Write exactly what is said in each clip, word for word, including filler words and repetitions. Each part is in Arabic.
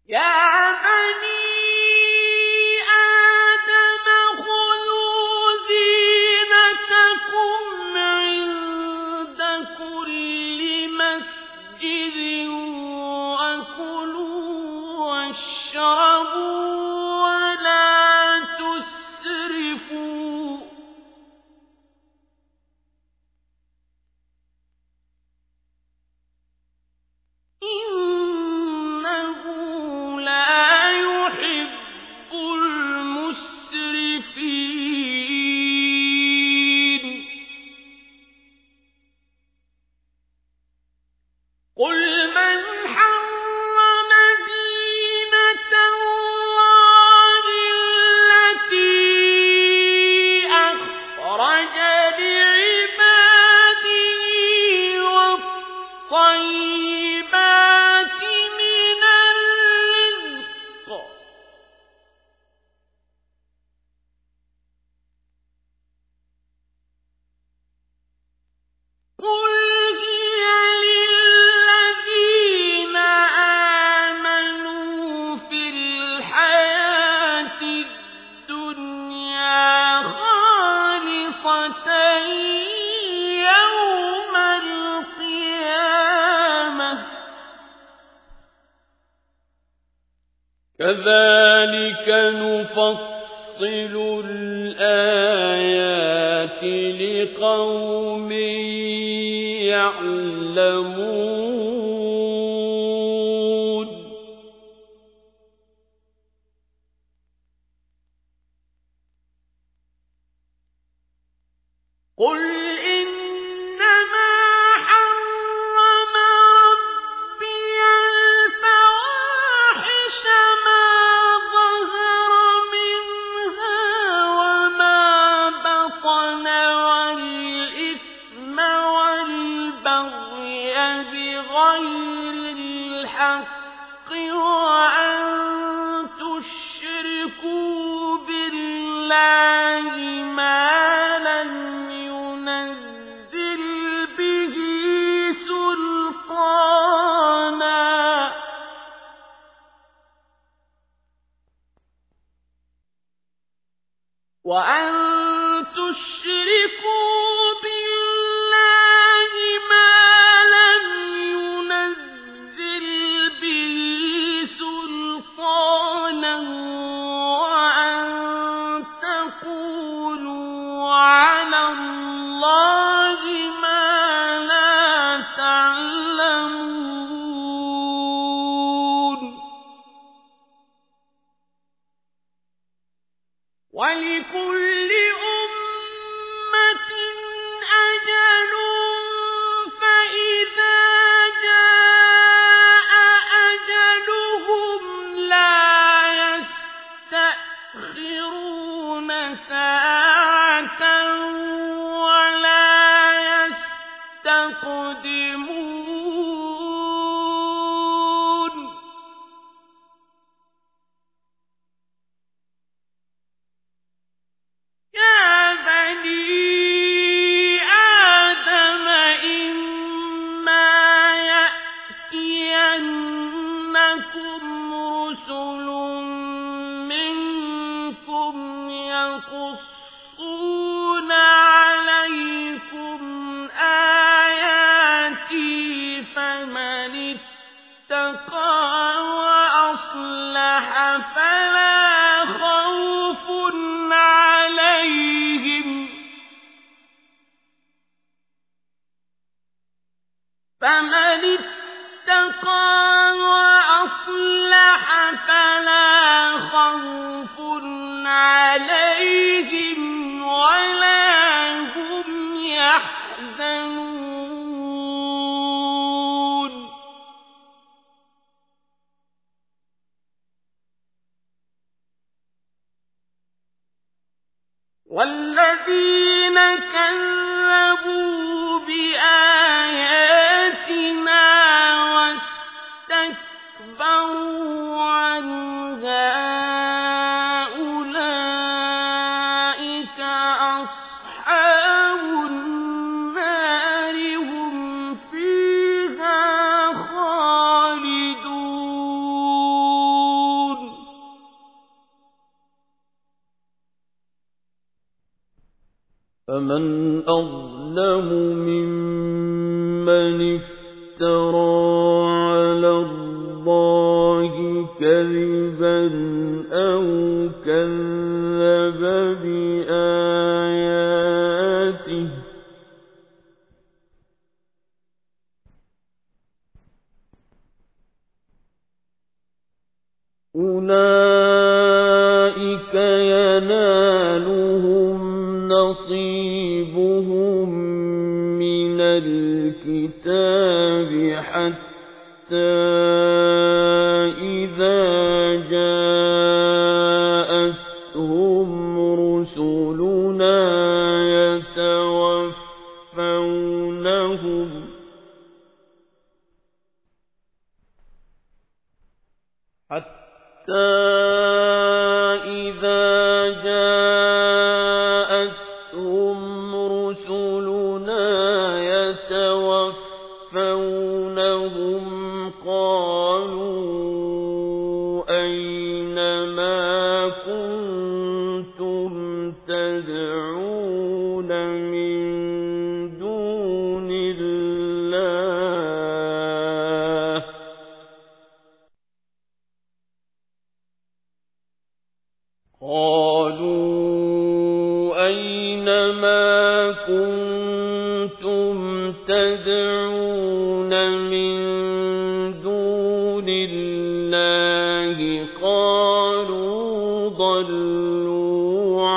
يا بني آدم خذوا زينتكم عند كل مسجد وكلوا واشربوا ولا تسرفوا إنه لا يحب المسرفين قل من حرم زينة الله التي أخرج لعباده والطيبات من الرزق قل هي للذين آمنوا في الحياة الدنيا خالصة يوم القيامة كذلك نفصل الآيات لقوم يعلمون قل إنما حرم ربي الفواحش ما ظهر منها وما بطن والإثم والبغي بغير الحق وأن تشركوا بالله ما لم ينزل به سلطانا وأن تشركوا بالله ما لم ينزل به سلطانا وأن تقولوا على الله ما لا تعلمون ولكل أمة أجل فإذا جاء أجلهم لا يستأخرون ساعة ولا يستقدمون يا بني آدم إما يأتينكم رسل منكم يقصون عليكم آياتي فمن اتقى وأصلح فلا خوف عليهم فمن اتقى وأصلح فلا خوف عليهم ولا هم يحزنون والذين كذبوا بآياتنا واستكبروا عنها أولئك أصحاب النار هم فيها خالدون فمن أظلم ممن افترى على الله كذبا أو كذب بآياته أولئك ينالهم نصيبهم من الكتاب حتى إذا جاءتهم رسلنا يتوفونهم حتى إذا جاءتهم رسلنا يتوفونهم قالوا أين ما كنتم تدعون من دون الله قالوا أين ما كنتم تدعون من دون الله قالوا ضلوا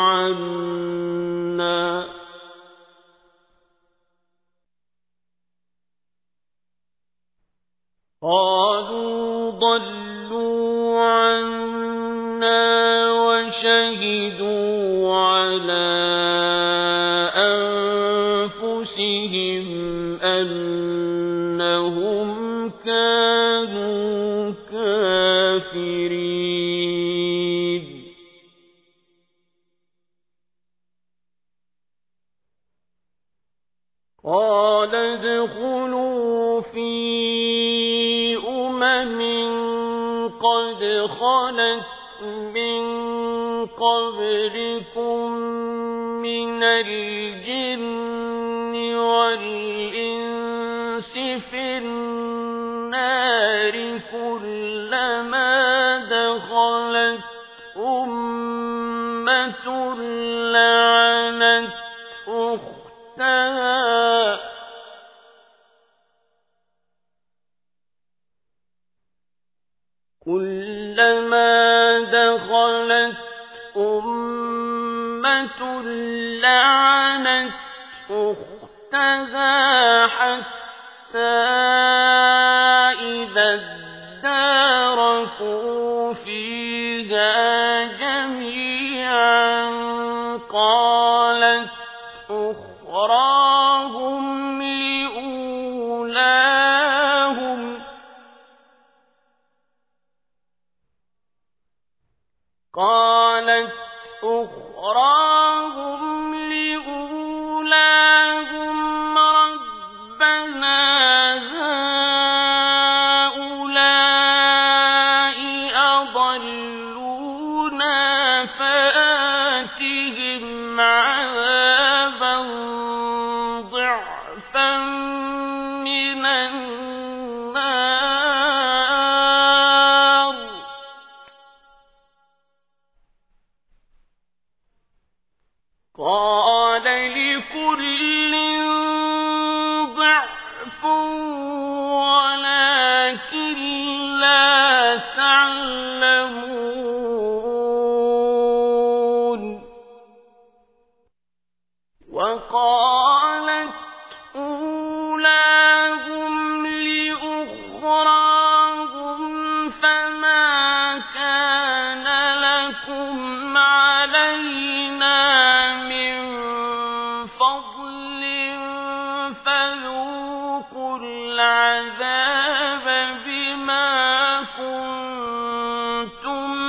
عنا قالوا ضلوا عنا وشهدوا على أنفسهم أنهم كانوا كافرين قال ادخلوا في أمم قد خلت من قبلكم من الجن والإنس في النار كلما دخلت أمة لعنت أختها كلما دخلت أمة لعنت أختها حتى إذا اداركوا فيها جميعا قالت أخراهم لأولاهم قالت أخراهم لأولاهم ربنا هؤلاء أضلونا فآتهم عذابا ضعفا من النار قال لكل ضعف ولكن لا تعلمون وقالت أولاهم لأخراهم فما كان لكم علينا فذوقوا العذاب بما كنتم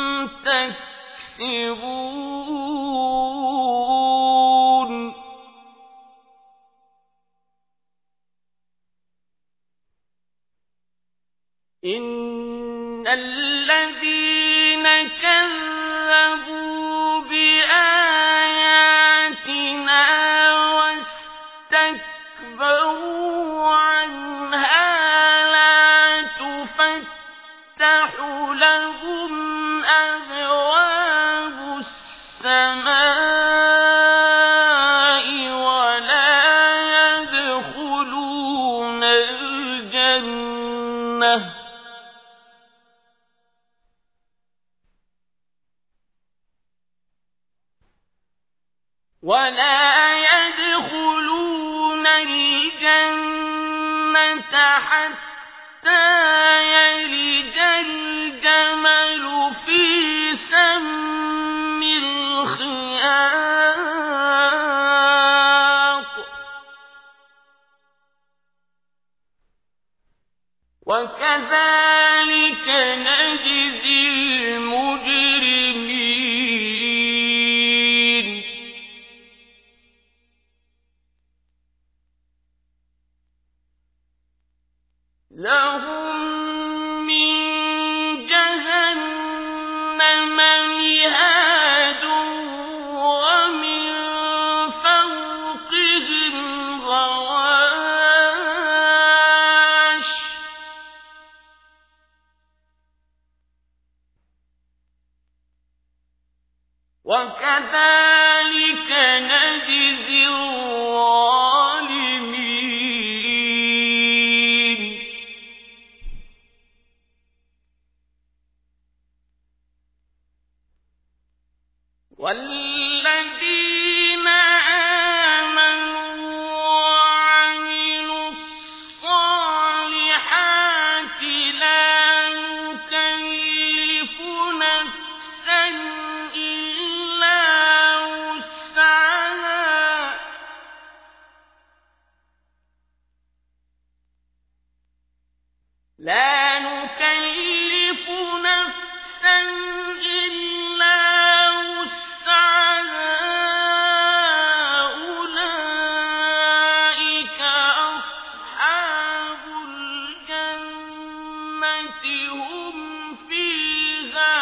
تكسبون إن الذين كذبوا بآياتنا لهم أبواب السماء ولا يدخلون الجنة ولا يدخلون الجنة حتى يلج الجمل في سم الخياط وكذلك نجزي المجرمين لهم من جهنم مهاد ومن فوقهم غواش وكذلك نجزي الظالمين والذين آمنوا وعملوا الصالحات لا نكلف نفسا إلا وسعها لا نكلف نفسا إلا وسعها أولئك أصحاب الجنة هم فيها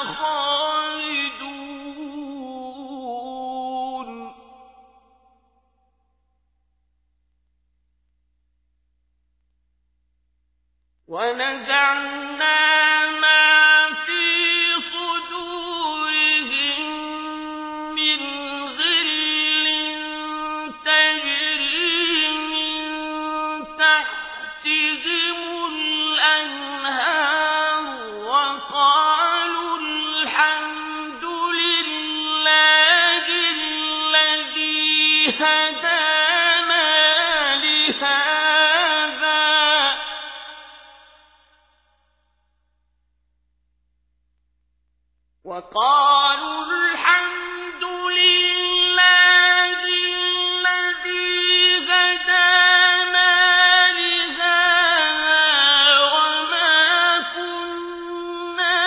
خالدون ونزعنا ما في صدورهم من غل تجري من تحتهم الأنهار وقالوا الحمد لله الذي هدانا لهذا وقالوا الحمد لله الذي هدانا لهذا وما كنا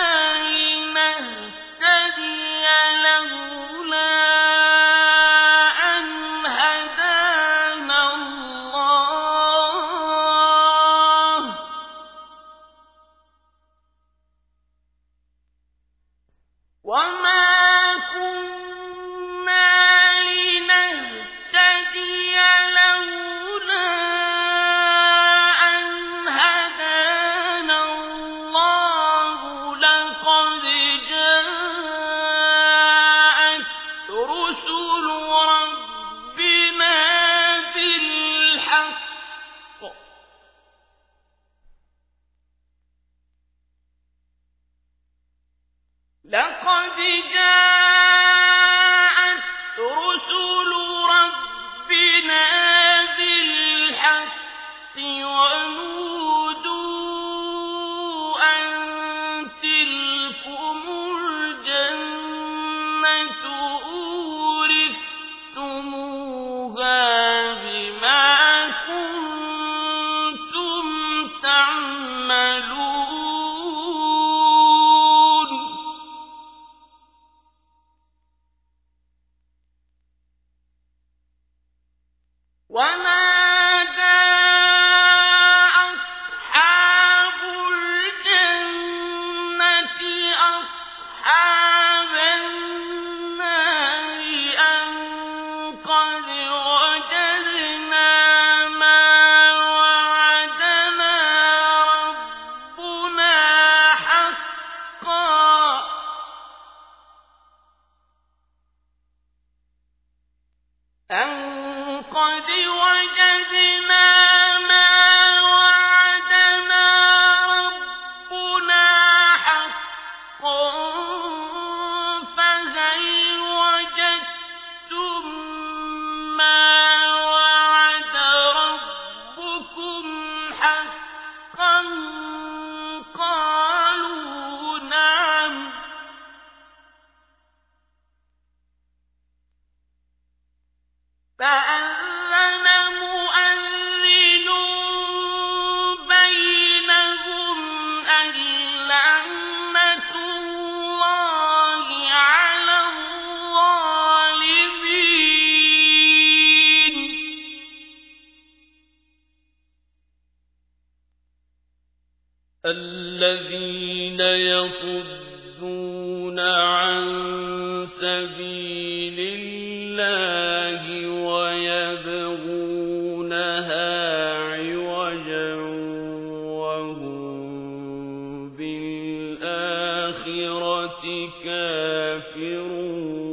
لنهتدي لولا أن هدانا الله وما كنا لنهتدي لولا أن هدانا الله لقد جاءت رسل ربنا بالحق لقد جاءت رسل ربنا بالحق ونودوا أن تلكم الجنة أورثتموها بما كنتم تعملون ونادى أصحاب الجنة أصحاب النار أن قد وجدنا ما وعدنا ربنا حقا الذين يصدون عن سبيل الله ويبغونها عوجا وهم بالآخرة كافرون